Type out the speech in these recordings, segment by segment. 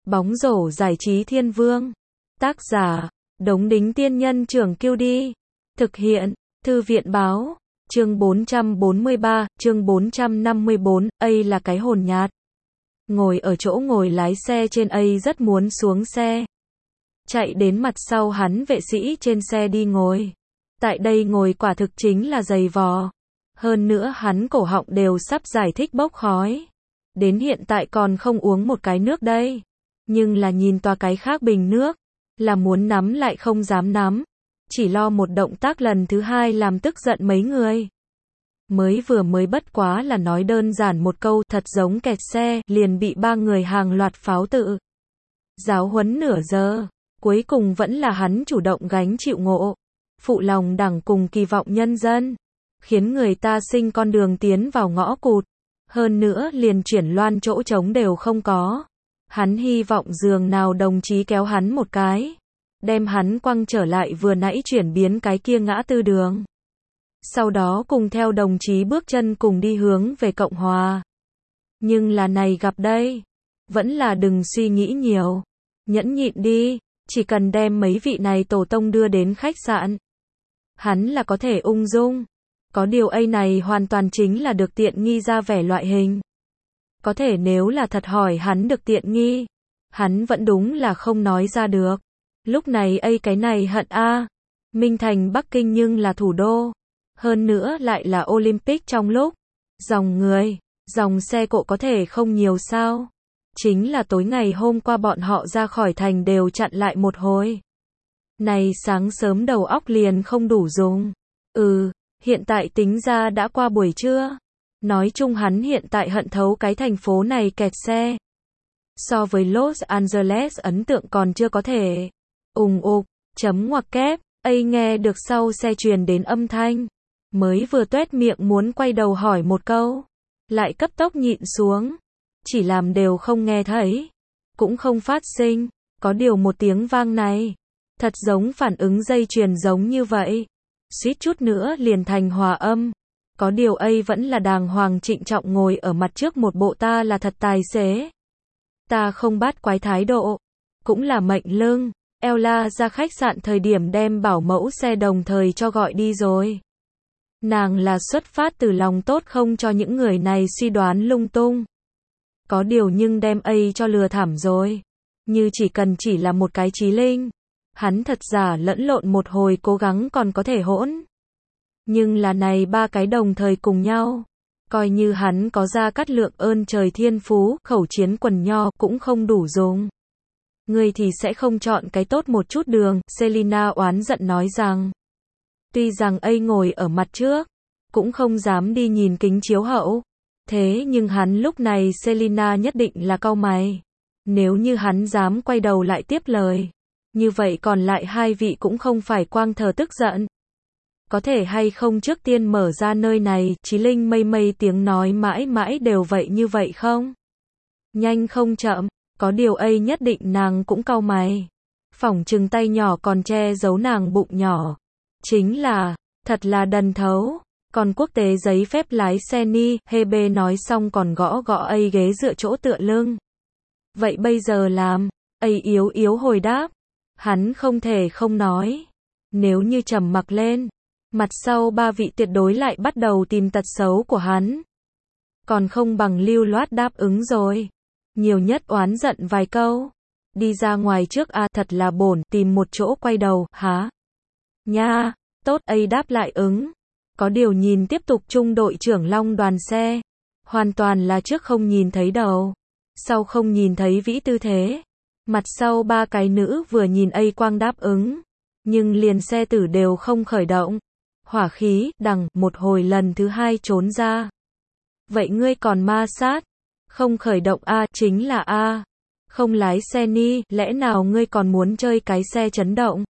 Bóng rổ giải trí thiên vương. Tác giả, Đống Đính Tiên Nhân Trưởng Kiêu Đi. Thực hiện, Thư viện Báo. Chương 443, chương 454, ấy là cái hồn nhát. Ngồi ở chỗ ngồi lái xe trên ấy rất muốn xuống xe. Chạy đến mặt sau hắn vệ sĩ trên xe đi ngồi. Tại đây ngồi quả thực chính là dày vò. Hơn nữa hắn cổ họng đều sắp giải thích bốc khói. Đến hiện tại còn không uống một cái nước đây. Nhưng là nhìn toa cái khác bình nước. Là muốn nắm lại không dám nắm. Chỉ lo một động tác lần thứ hai làm tức giận mấy người. Mới bất quá là nói đơn giản một câu thật giống kẹt xe, liền bị ba người hàng loạt pháo tự. Giáo huấn nửa giờ, cuối cùng vẫn là hắn chủ động gánh chịu ngộ. Phụ lòng đảng cùng kỳ vọng nhân dân. Khiến người ta sinh con đường tiến vào ngõ cụt. Hơn nữa liền chuyển loan chỗ trống đều không có. Hắn hy vọng giường nào đồng chí kéo hắn một cái. Đem hắn quăng trở lại vừa nãy chuyển biến cái kia ngã tư đường. Sau đó cùng theo đồng chí bước chân cùng đi hướng về Cộng Hòa. Nhưng là này gặp đây. Vẫn là đừng suy nghĩ nhiều. Nhẫn nhịn đi. Chỉ cần đem mấy vị này tổ tông đưa đến khách sạn. Hắn là có thể ung dung. Có điều ấy này hoàn toàn chính là được tiện nghi ra vẻ loại hình. Có thể nếu là thật hỏi hắn được tiện nghi. Hắn vẫn đúng là không nói ra được. Lúc này ấy cái này hận a. Minh Thành Bắc Kinh nhưng là thủ đô. Hơn nữa lại là Olympic trong lúc. Dòng người, dòng xe cộ có thể không nhiều sao. Chính là tối ngày hôm qua bọn họ ra khỏi thành đều chặn lại một hồi. Này sáng sớm đầu óc liền không đủ dùng. Hiện tại tính ra đã qua buổi trưa. Nói chung hắn hiện tại hận thấu cái thành phố này kẹt xe. So với Los Angeles ấn tượng còn chưa có thể. Ùng ục, chấm ngoặc kép, ấy nghe được sau xe truyền đến âm thanh. Mới vừa tuét miệng muốn quay đầu hỏi một câu. Lại cấp tốc nhịn xuống. Chỉ làm đều không nghe thấy. Cũng không phát sinh. Có điều một tiếng vang này. Thật giống phản ứng dây chuyền giống như vậy. Suýt chút nữa liền thành hòa âm. Có điều ấy vẫn là đàng hoàng trịnh trọng ngồi ở mặt trước một bộ ta là thật tài xế. Ta không bát quái thái độ. Cũng là mệnh lưng. Ella ra khách sạn thời điểm đem bảo mẫu xe đồng thời cho gọi đi rồi. Nàng là xuất phát từ lòng tốt không cho những người này suy đoán lung tung. Có điều nhưng đem ấy cho lừa thảm rồi. Như chỉ là một cái trí linh. Hắn thật giả lẫn lộn một hồi cố gắng còn có thể hỗn. Nhưng là này ba cái đồng thời cùng nhau. Coi như hắn có ra cát lượng ơn trời thiên phú, khẩu chiến quần nho cũng không đủ dùng. Người thì sẽ không chọn cái tốt một chút đường, Selina oán giận nói rằng. Tuy rằng ấy ngồi ở mặt trước, cũng không dám đi nhìn kính chiếu hậu. Thế nhưng hắn lúc này Selina nhất định là cau mày. Nếu như hắn dám quay đầu lại tiếp lời. Như vậy còn lại hai vị cũng không phải quang thờ tức giận. Có thể hay không trước tiên mở ra nơi này, Chí Linh mây tiếng nói mãi mãi đều vậy như vậy không? Nhanh không chậm, có điều ấy nhất định nàng cũng cau mày. Phỏng chừng tay nhỏ còn che giấu nàng bụng nhỏ. Chính là, thật là đần thấu. Còn quốc tế giấy phép lái xe ni, Hebe nói xong còn gõ ấy ghế dựa chỗ tựa lưng. Vậy bây giờ làm, ấy yếu hồi đáp. Hắn không thể không nói. Nếu như trầm mặc lên, mặt sau ba vị tuyệt đối lại bắt đầu tìm tật xấu của hắn. Còn không bằng lưu loát đáp ứng rồi. Nhiều nhất oán giận vài câu. Đi ra ngoài trước thật là bổn, tìm một chỗ quay đầu, hả? Nha, tốt ấy đáp lại ứng. Có điều nhìn tiếp tục trung đội trưởng Long đoàn xe. Hoàn toàn là trước không nhìn thấy đầu. Sau không nhìn thấy vĩ tư thế. Mặt sau ba cái nữ vừa nhìn ấy quang đáp ứng. Nhưng liền xe tử đều không khởi động. Hỏa khí, đằng, một hồi lần thứ hai trốn ra. Vậy ngươi còn ma sát? Không khởi động chính là không lái xe ni, lẽ nào ngươi còn muốn chơi cái xe chấn động?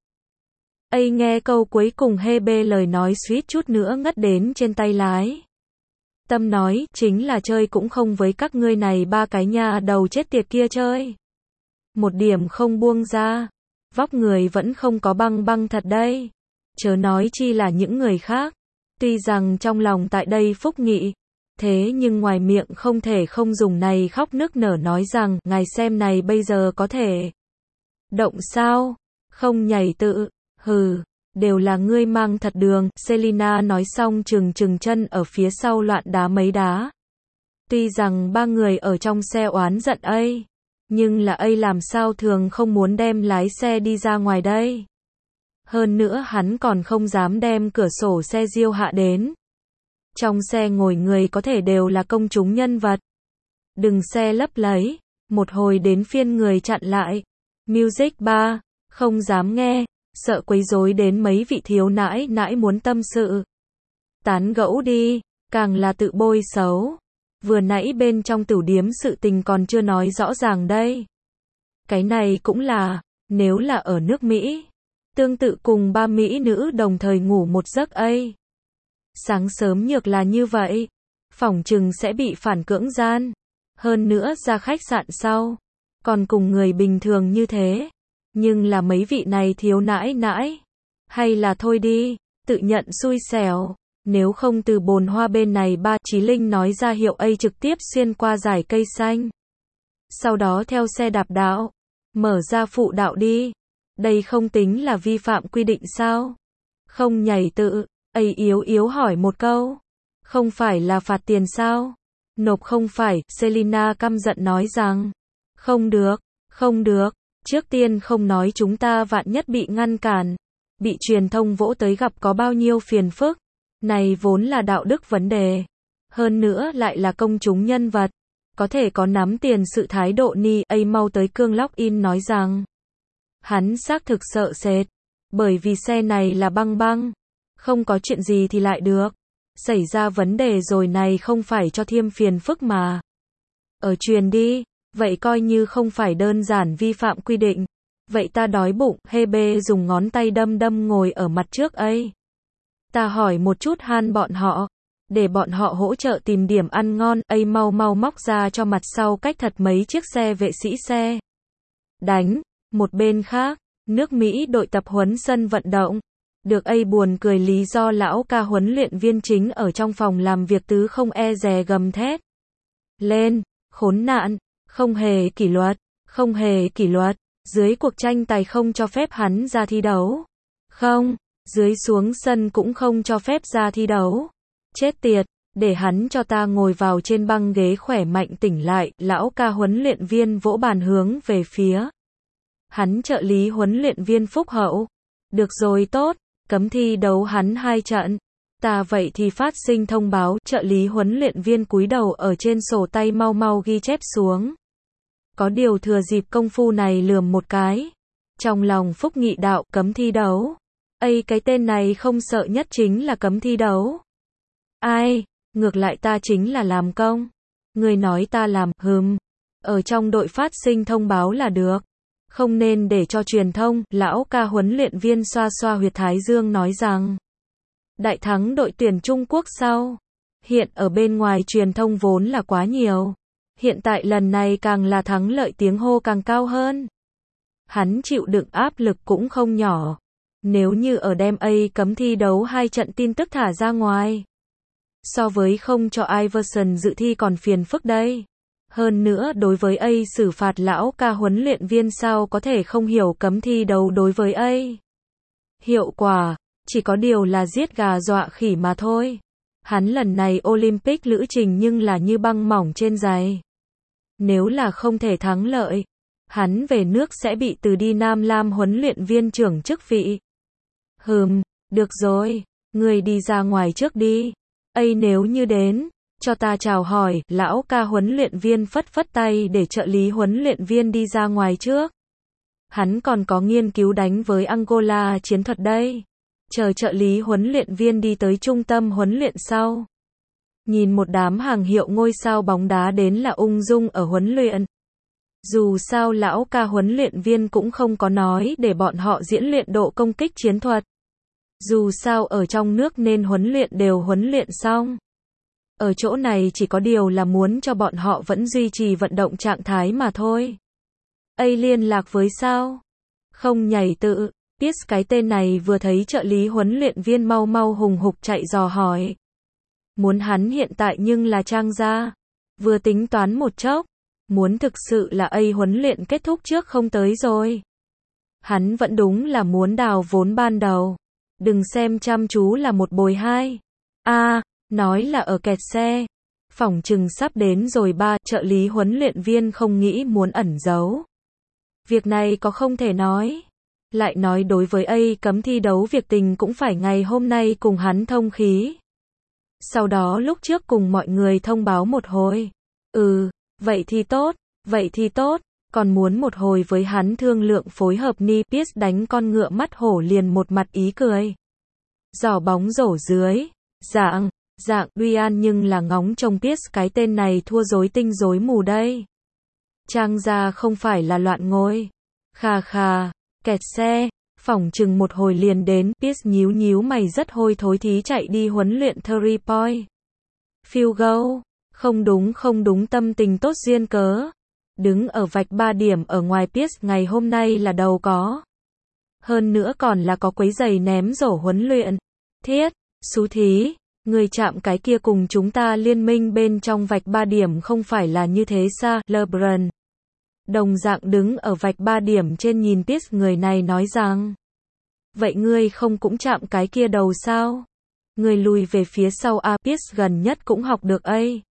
Ấy nghe câu cuối cùng Hebe lời nói suýt chút nữa ngất đến trên tay lái. Tâm nói, chính là chơi cũng không với các ngươi này ba cái nhà đầu chết tiệt kia chơi. Một điểm không buông ra. Vóc người vẫn không có băng thật đây. Chớ nói chi là những người khác. Tuy rằng trong lòng tại đây phúc nghị. Thế nhưng ngoài miệng không thể không dùng này khóc nức nở nói rằng, ngài xem này bây giờ có thể động sao? Không nhảy tự, hừ, đều là ngươi mang thật đường. Selina nói xong trừng trừng chân ở phía sau loạn đá mấy đá. Tuy rằng ba người ở trong xe oán giận ấy, nhưng là ấy làm sao thường không muốn đem lái xe đi ra ngoài đây. Hơn nữa hắn còn không dám đem cửa sổ xe diêu hạ đến. Trong xe ngồi người có thể đều là công chúng nhân vật. Đừng xe lấp lấy, một hồi đến phiên người chặn lại. Music bar, không dám nghe, sợ quấy rối đến mấy vị thiếu nãi nãi muốn tâm sự. Tán gẫu đi, càng là tự bôi xấu. Vừa nãy bên trong tửu điếm sự tình còn chưa nói rõ ràng đây. Cái này cũng là, nếu là ở nước Mỹ, tương tự cùng ba Mỹ nữ đồng thời ngủ một giấc ấy. Sáng sớm nhược là như vậy, phỏng chừng sẽ bị phản cưỡng gian. Hơn nữa ra khách sạn sau, còn cùng người bình thường như thế. Nhưng là mấy vị này thiếu nãi nãi. Hay là thôi đi, tự nhận xui xẻo. Nếu không từ bồn hoa bên này ba, Chí Linh nói ra hiệu A trực tiếp xuyên qua dải cây xanh. Sau đó theo xe đạp đạo, mở ra phụ đạo đi. Đây không tính là vi phạm quy định sao? Không nhảy tự, A yếu yếu hỏi một câu. Không phải là phạt tiền sao? Nộp không phải, Selina căm giận nói rằng. Không được, không được. Trước tiên không nói chúng ta vạn nhất bị ngăn cản. Bị truyền thông vỗ tới gặp có bao nhiêu phiền phức. Này vốn là đạo đức vấn đề. Hơn nữa lại là công chúng nhân vật. Có thể có nắm tiền sự thái độ ni. A mau tới cương login nói rằng. Hắn xác thực sợ sệt. Bởi vì xe này là băng băng. Không có chuyện gì thì lại được. Xảy ra vấn đề rồi này không phải cho thêm phiền phức mà. Ở truyền đi. Vậy coi như không phải đơn giản vi phạm quy định. Vậy ta đói bụng. Hebe dùng ngón tay đâm đâm ngồi ở mặt trước ấy. Ta hỏi một chút han bọn họ. Để bọn họ hỗ trợ tìm điểm ăn ngon. A mau mau móc ra cho mặt sau cách thật mấy chiếc xe vệ sĩ xe. Đánh. Một bên khác, nước Mỹ đội tập huấn sân vận động. Được A buồn cười lý do lão ca huấn luyện viên chính ở trong phòng làm việc tứ không e dè gầm thét. Lên, khốn nạn, không hề kỷ luật, không hề kỷ luật. Dưới cuộc tranh tài không cho phép hắn ra thi đấu. Không, dưới xuống sân cũng không cho phép ra thi đấu. Chết tiệt, để hắn cho ta ngồi vào trên băng ghế khỏe mạnh tỉnh lại. Lão ca huấn luyện viên vỗ bàn hướng về phía hắn trợ lý huấn luyện viên phúc hậu. Được rồi tốt, cấm thi đấu hắn 2 trận. Ta vậy thì phát sinh thông báo. Trợ lý huấn luyện viên cúi đầu ở trên sổ tay mau mau ghi chép xuống. Có điều thừa dịp công phu này lườm một cái. Trong lòng Phúc nghị đạo cấm thi đấu. Cái tên này không sợ nhất chính là cấm thi đấu. Ai, ngược lại ta chính là làm công. Người nói ta làm, ở trong đội phát sinh thông báo là được. Không nên để cho truyền thông. Lão ca huấn luyện viên xoa xoa huyệt thái dương nói rằng. Đại thắng đội tuyển Trung Quốc sau. Hiện ở bên ngoài truyền thông vốn là quá nhiều. Hiện tại lần này càng là thắng lợi tiếng hô càng cao hơn. Hắn chịu đựng áp lực cũng không nhỏ. Nếu như ở đem A cấm thi đấu 2 trận tin tức thả ra ngoài. So với không cho Iverson dự thi còn phiền phức đây. Hơn nữa đối với A xử phạt lão ca huấn luyện viên sao có thể không hiểu cấm thi đấu đối với A. Hiệu quả, chỉ có điều là giết gà dọa khỉ mà thôi. Hắn lần này Olympic lữ trình nhưng là như băng mỏng trên giày. Nếu là không thể thắng lợi, hắn về nước sẽ bị từ đi Nam Lam huấn luyện viên trưởng chức vị. Được rồi, người đi ra ngoài trước đi. A nếu như đến, cho ta chào hỏi. Lão ca huấn luyện viên phất phất tay để trợ lý huấn luyện viên đi ra ngoài trước. Hắn còn có nghiên cứu đánh với Angola chiến thuật đây. Chờ trợ lý huấn luyện viên đi tới trung tâm huấn luyện sau. Nhìn một đám hàng hiệu ngôi sao bóng đá đến là ung dung ở huấn luyện. Dù sao lão ca huấn luyện viên cũng không có nói để bọn họ diễn luyện độ công kích chiến thuật. Dù sao ở trong nước nên huấn luyện đều huấn luyện xong. Ở chỗ này chỉ có điều là muốn cho bọn họ vẫn duy trì vận động trạng thái mà thôi. A liên lạc với sao? Không nhảy tự. Biết cái tên này vừa thấy trợ lý huấn luyện viên mau mau hùng hục chạy dò hỏi. Muốn hắn hiện tại nhưng là Trang gia. Vừa tính toán một chốc, muốn thực sự là huấn luyện kết thúc trước không tới rồi. Hắn vẫn đúng là muốn đào vốn ban đầu. Đừng xem chăm chú là một bồi hai. Nói là ở kẹt xe. Phỏng chừng sắp đến rồi ba, trợ lý huấn luyện viên không nghĩ muốn ẩn giấu. Việc này có không thể nói. Lại nói đối với cấm thi đấu việc tình cũng phải ngày hôm nay cùng hắn thông khí. Sau đó lúc trước cùng mọi người thông báo một hồi. Vậy thì tốt, còn muốn một hồi với hắn thương lượng phối hợp ni. Pierce đánh con ngựa mắt hổ liền một mặt ý cười. Giỏ bóng rổ dưới. Dạng Ryan nhưng là ngóng trông Pierce cái tên này thua rối tinh rối mù đây. Trang gia không phải là loạn ngôi. Kẹt xe, phỏng chừng một hồi liền đến. Pierce nhíu mày rất hôi thối thí chạy đi huấn luyện 3 point. Field goal. Không đúng tâm tình tốt duyên cớ. Đứng ở vạch 3 điểm ở ngoài Pierce ngày hôm nay là đầu có. Hơn nữa còn là có quấy giày ném rổ huấn luyện. Thiết, xú thí, người chạm cái kia cùng chúng ta liên minh bên trong vạch 3 điểm không phải là như thế sao? LeBron đồng dạng đứng ở vạch 3 điểm trên nhìn Pierce người này nói rằng. Vậy ngươi không cũng chạm cái kia đầu sao? Người lùi về phía sau Pierce gần nhất cũng học được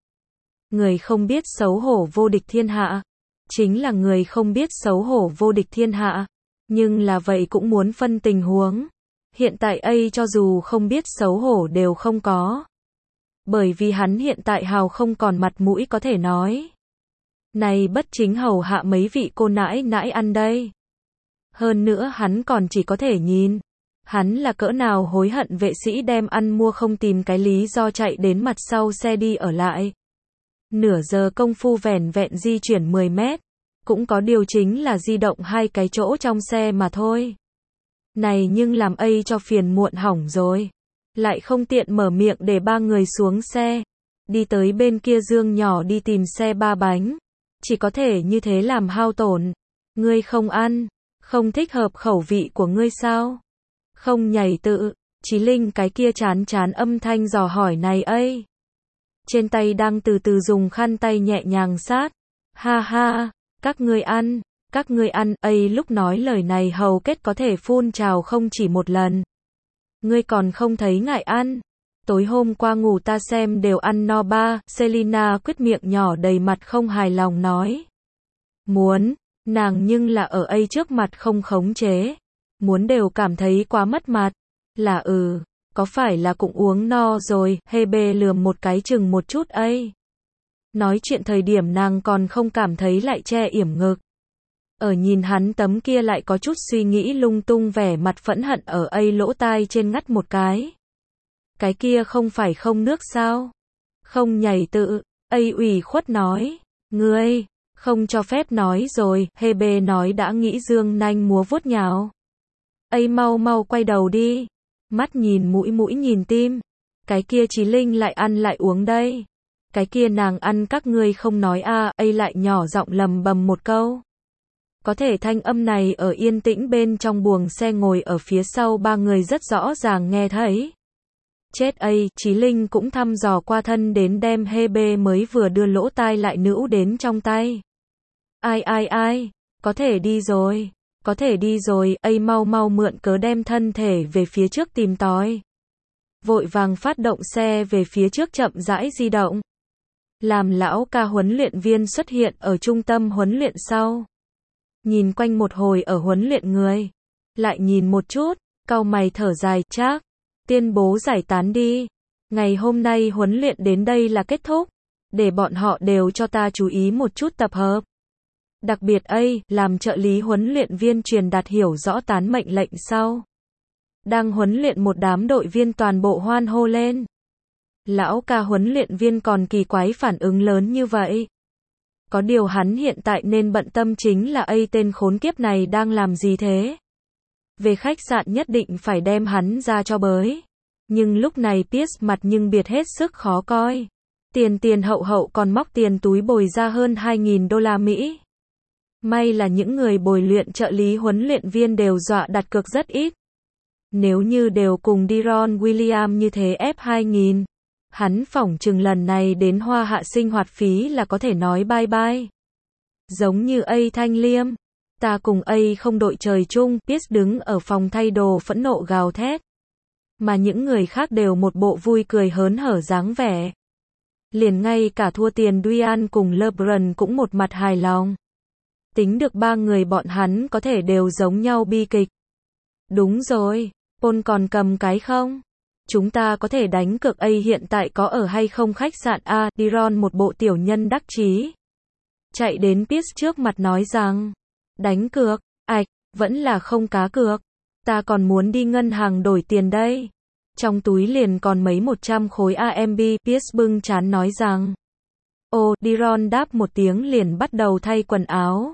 Người không biết xấu hổ vô địch thiên hạ. Chính là người không biết xấu hổ vô địch thiên hạ. Nhưng là vậy cũng muốn phân tình huống. Hiện tại cho dù không biết xấu hổ đều không có. Bởi vì hắn hiện tại hào không còn mặt mũi có thể nói. Này bất chính hầu hạ mấy vị cô nãi nãi ăn đây. Hơn nữa hắn còn chỉ có thể nhìn. Hắn là cỡ nào hối hận vệ sĩ đem ăn mua không tìm cái lý do chạy đến mặt sau xe đi ở lại. Nửa giờ công phu vẻn vẹn di chuyển 10 mét. Cũng có điều chính là di động 2 cái chỗ trong xe mà thôi. Này nhưng làm cho phiền muộn hỏng rồi. Lại không tiện mở miệng để 3 người xuống xe. Đi tới bên kia giường nhỏ đi tìm xe 3 bánh. Chỉ có thể như thế làm hao tổn. Ngươi không ăn. Không thích hợp khẩu vị của ngươi sao? Không nhảy tự. Chí Linh cái kia chán âm thanh dò hỏi này Trên tay đang từ từ dùng khăn tay nhẹ nhàng sát. Ha, các ngươi ăn. Lúc nói lời này hầu kết có thể phun trào không chỉ một lần. Ngươi còn không thấy ngại ăn. Tối hôm qua ngủ ta xem đều ăn no ba. Selina quyết miệng nhỏ đầy mặt không hài lòng nói. Muốn, nàng nhưng là ở trước mặt không khống chế. Muốn đều cảm thấy quá mất mặt. Là có phải là cũng uống no rồi, Hebe lườm một cái chừng một chút Nói chuyện thời điểm nàng còn không cảm thấy lại che yểm ngực. Ở nhìn hắn tấm kia lại có chút suy nghĩ lung tung vẻ mặt phẫn hận ở lỗ tai trên ngắt một cái. Cái kia không phải không nước sao? Không nhảy tự, ủy khuất nói. Ngươi, không cho phép nói rồi, Hebe nói đã nghĩ dương nanh múa vuốt nhào. Mau quay đầu đi. Mắt nhìn mũi nhìn tim. Cái kia Chí Linh lại ăn lại uống đây. Cái kia nàng ăn các ngươi không nói lại nhỏ giọng lầm bầm một câu. Có thể thanh âm này ở yên tĩnh bên trong buồng xe ngồi ở phía sau 3 người rất rõ ràng nghe thấy. Chết Chí Linh cũng thăm dò qua thân đến đem Hebe mới vừa đưa lỗ tai lại nữu đến trong tay. Ai, có thể đi rồi, mau mượn cớ đem thân thể về phía trước tìm tòi. Vội vàng phát động xe về phía trước chậm rãi di động. Làm lão ca huấn luyện viên xuất hiện ở trung tâm huấn luyện sau. Nhìn quanh một hồi ở huấn luyện người. Lại nhìn một chút, cau mày thở dài, Trác. Tuyên bố giải tán đi. Ngày hôm nay huấn luyện đến đây là kết thúc. Để bọn họ đều cho ta chú ý một chút tập hợp. Đặc biệt làm trợ lý huấn luyện viên truyền đạt hiểu rõ tán mệnh lệnh sau. Đang huấn luyện một đám đội viên toàn bộ hoan hô lên. Lão ca huấn luyện viên còn kỳ quái phản ứng lớn như vậy. Có điều hắn hiện tại nên bận tâm chính là tên khốn kiếp này đang làm gì thế. Về khách sạn nhất định phải đem hắn ra cho bới. Nhưng lúc này Pierce mặt nhưng biệt hết sức khó coi. Tiền hậu còn móc tiền túi bồi ra hơn 2.000 đô la Mỹ. May là những người bồi luyện trợ lý huấn luyện viên đều dọa đặt cược rất ít. Nếu như đều cùng Deron Williams như thế ép 2.000, Hắn phỏng chừng lần này đến Hoa Hạ sinh hoạt phí là có thể nói bye bye. Giống như A Thanh Liêm. Ta cùng A không đội trời chung, Pierce đứng ở phòng thay đồ phẫn nộ gào thét. Mà những người khác đều một bộ vui cười hớn hở dáng vẻ. Liền ngay cả thua tiền Dwayne cùng LeBron cũng một mặt hài lòng. Tính được ba người bọn hắn có thể đều giống nhau bi kịch. Đúng rồi, Paul còn cầm cái không? Chúng ta có thể đánh cược A hiện tại có ở hay không khách sạn A, Diron một bộ tiểu nhân đắc chí. Chạy đến Pierce trước mặt nói rằng, đánh cược, ạch, vẫn là không cá cược. Ta còn muốn đi ngân hàng đổi tiền đây. Trong túi liền còn mấy 100 khối AMB, Pierce bưng chán nói rằng. Ô, Diron đáp một tiếng liền bắt đầu thay quần áo.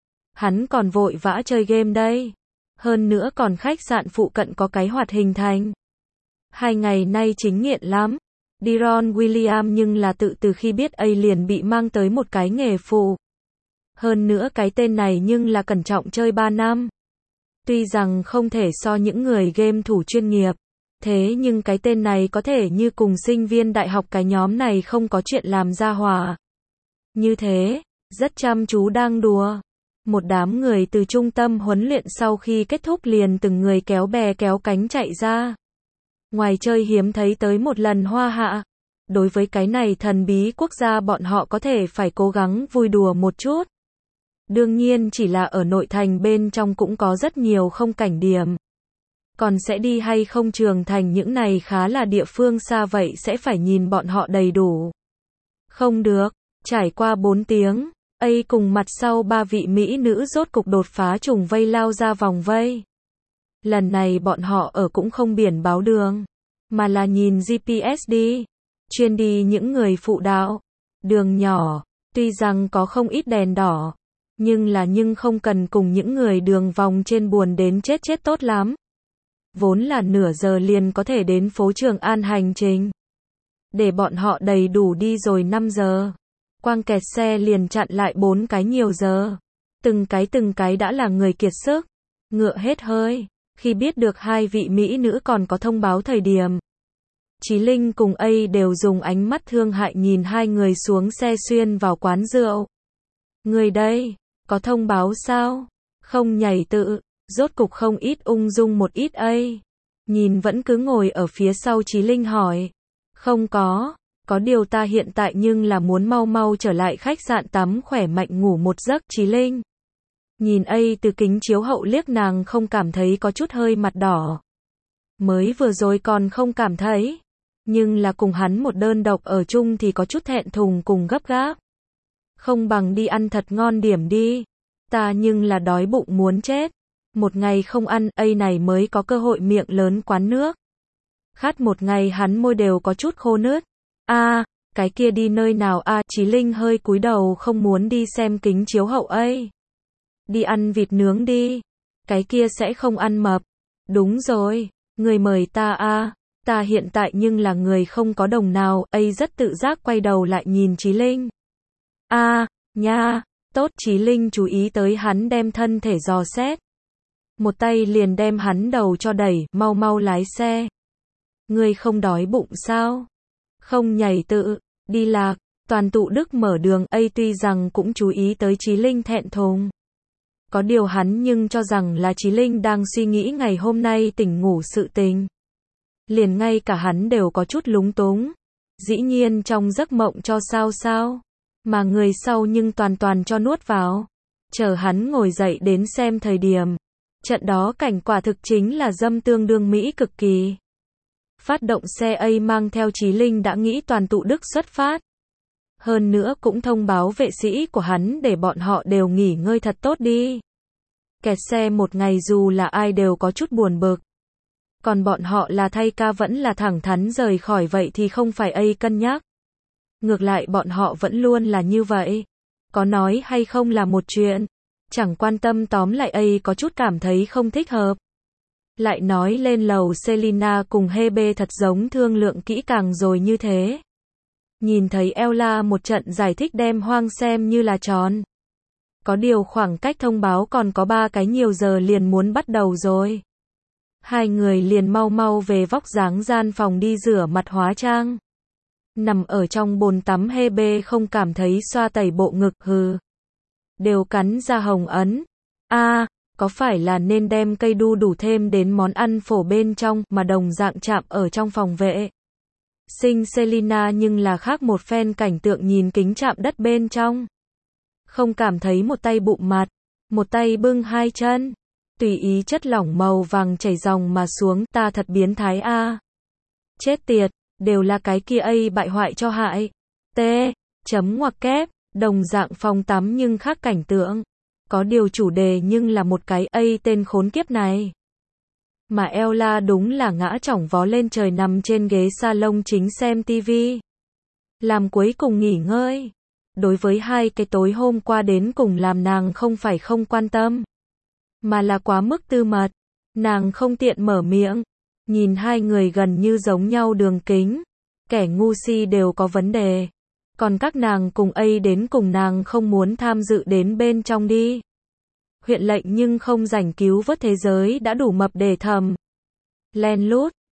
Hắn còn vội vã chơi game đây. Hơn nữa còn khách sạn phụ cận có cái hoạt hình thành. 2 ngày nay chính nghiện lắm. Diron William nhưng là tự từ khi biết A liền bị mang tới một cái nghề phụ. Hơn nữa cái tên này nhưng là cẩn trọng chơi 3 năm. Tuy rằng không thể so những người game thủ chuyên nghiệp. Thế nhưng cái tên này có thể như cùng sinh viên đại học cái nhóm này không có chuyện làm ra hòa. Như thế, rất chăm chú đang đùa. Một đám người từ trung tâm huấn luyện sau khi kết thúc liền từng người kéo bè kéo cánh chạy ra. Ngoài chơi hiếm thấy tới một lần Hoa Hạ. Đối với cái này thần bí quốc gia bọn họ có thể phải cố gắng vui đùa một chút. Đương nhiên chỉ là ở nội thành bên trong cũng có rất nhiều không cảnh điểm. Còn sẽ đi hay không trường thành những này khá là địa phương xa vậy sẽ phải nhìn bọn họ đầy đủ. Không được, trải qua 4 tiếng, A cùng mặt sau 3 vị mỹ nữ rốt cục đột phá trùng vây lao ra vòng vây. Lần này bọn họ ở cũng không biển báo đường, mà là nhìn GPS đi. Chuyên đi những người phụ đạo. Đường nhỏ, tuy rằng có không ít đèn đỏ, nhưng không cần cùng những người đường vòng trên buồn đến chết tốt lắm. Vốn là nửa giờ liền có thể đến phố Trường An hành trình. Để bọn họ đầy đủ đi rồi 5 giờ. Quang kẹt xe liền chặn lại 4 cái nhiều giờ. Từng cái đã là người kiệt sức. Ngựa hết hơi. Khi biết được 2 vị mỹ nữ còn có thông báo thời điểm. Chí Linh cùng A đều dùng ánh mắt thương hại nhìn 2 người xuống xe xuyên vào quán rượu. Người đây, có thông báo sao? Không nhảy tự. Rốt cục không ít ung dung một ít A. Nhìn vẫn cứ ngồi ở phía sau Chí Linh hỏi. Không có điều ta hiện tại nhưng là muốn mau trở lại khách sạn tắm khỏe mạnh ngủ một giấc. Chí Linh nhìn A từ kính chiếu hậu liếc nàng không cảm thấy có chút hơi mặt đỏ. Mới vừa rồi còn không cảm thấy. Nhưng là cùng hắn một đơn độc ở chung thì có chút thẹn thùng cùng gấp gáp. Không bằng đi ăn thật ngon điểm đi. Ta nhưng là đói bụng muốn chết. Một ngày không ăn, A này mới có cơ hội miệng lớn quán nước. Khát một ngày hắn môi đều có chút khô nứt. A, cái kia đi nơi nào a? Chí Linh hơi cúi đầu không muốn đi xem kính chiếu hậu A. Đi ăn vịt nướng đi. Cái kia sẽ không ăn mập. Đúng rồi, người mời ta a. Ta hiện tại nhưng là người không có đồng nào. A rất tự giác quay đầu lại nhìn Chí Linh. A, nha, tốt. Chí Linh chú ý tới hắn đem thân thể dò xét. Một tay liền đem hắn đầu cho đẩy, mau lái xe. Ngươi không đói bụng sao? Không nhảy tự, đi lạc. Toàn tụ Đức mở đường. A tuy rằng cũng chú ý tới Chí Linh thẹn thùng. Có điều hắn nhưng cho rằng là Chí Linh đang suy nghĩ ngày hôm nay tỉnh ngủ sự tình. Liền ngay cả hắn đều có chút lúng túng. Dĩ nhiên trong giấc mộng cho sao. Mà người sau nhưng toàn cho nuốt vào. Chờ hắn ngồi dậy đến xem thời điểm. Trận đó cảnh quả thực chính là dâm tương đương mỹ cực kỳ. Phát động xe A mang theo Chí Linh đã nghĩ toàn tụ Đức xuất phát. Hơn nữa cũng thông báo vệ sĩ của hắn để bọn họ đều nghỉ ngơi thật tốt đi. Kẹt xe một ngày dù là ai đều có chút buồn bực. Còn bọn họ là thay ca vẫn là thẳng thắn rời khỏi vậy thì không phải A cân nhắc. Ngược lại bọn họ vẫn luôn là như vậy. Có nói hay không là một chuyện. Chẳng quan tâm tóm lại A có chút cảm thấy không thích hợp. Lại nói lên lầu Selina cùng Hebe thật giống thương lượng kỹ càng rồi như thế. Nhìn thấy Ella một trận giải thích đem hoang xem như là tròn. Có điều khoảng cách thông báo còn có 3 cái nhiều giờ liền muốn bắt đầu rồi. 2 người liền mau về vóc dáng gian phòng đi rửa mặt hóa trang. Nằm ở trong bồn tắm hê bê không cảm thấy xoa tẩy bộ ngực hừ. Đều cắn ra hồng ấn. Có phải là nên đem cây đu đủ thêm đến món ăn phổ bên trong mà đồng dạng chạm ở trong phòng vệ sinh Selina nhưng là khác một phen cảnh tượng nhìn kính chạm đất bên trong. Không cảm thấy một tay bụng mặt, một tay bưng hai chân, tùy ý chất lỏng màu vàng chảy dòng mà xuống, ta thật biến thái a. Chết tiệt, đều là cái kia bại hoại cho hại. Chấm ngoặc kép, đồng dạng phòng tắm nhưng khác cảnh tượng. Có điều chủ đề nhưng là một cái tên khốn kiếp này. Mà Ella đúng là ngã chỏng vó lên trời nằm trên ghế salon chính xem tivi. Làm cuối cùng nghỉ ngơi. Đối với hai cái tối hôm qua đến cùng làm nàng không phải không quan tâm, mà là quá mức tư mật. Nàng không tiện mở miệng. Nhìn hai người gần như giống nhau đường kính. Kẻ ngu si đều có vấn đề. Còn các nàng cùng đến cùng nàng không muốn tham dự đến bên trong đi. Huyện lệnh nhưng không rảnh cứu vớt thế giới đã đủ mập để thầm. Len lút,